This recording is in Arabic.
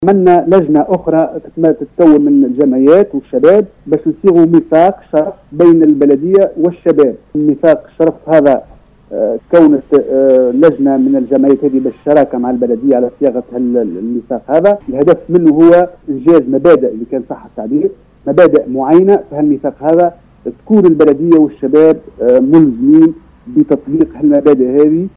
عملنا لجنة أخرى تتكون من الجمعيات والشباب باش نصيغوا ميثاق شرف بين البلدية والشباب. ميثاق الشرف هذا كونت لجنة من الجمعيات هذه بالشراكة مع البلدية على صياغة الميثاق هذا. الهدف منه هو إنجاز مبادئ اللي كان صح التعبير، مبادئ معينة في هالميثاق هذا تكون البلدية والشباب ملزمين بتطبيق هالمبادئ هذه.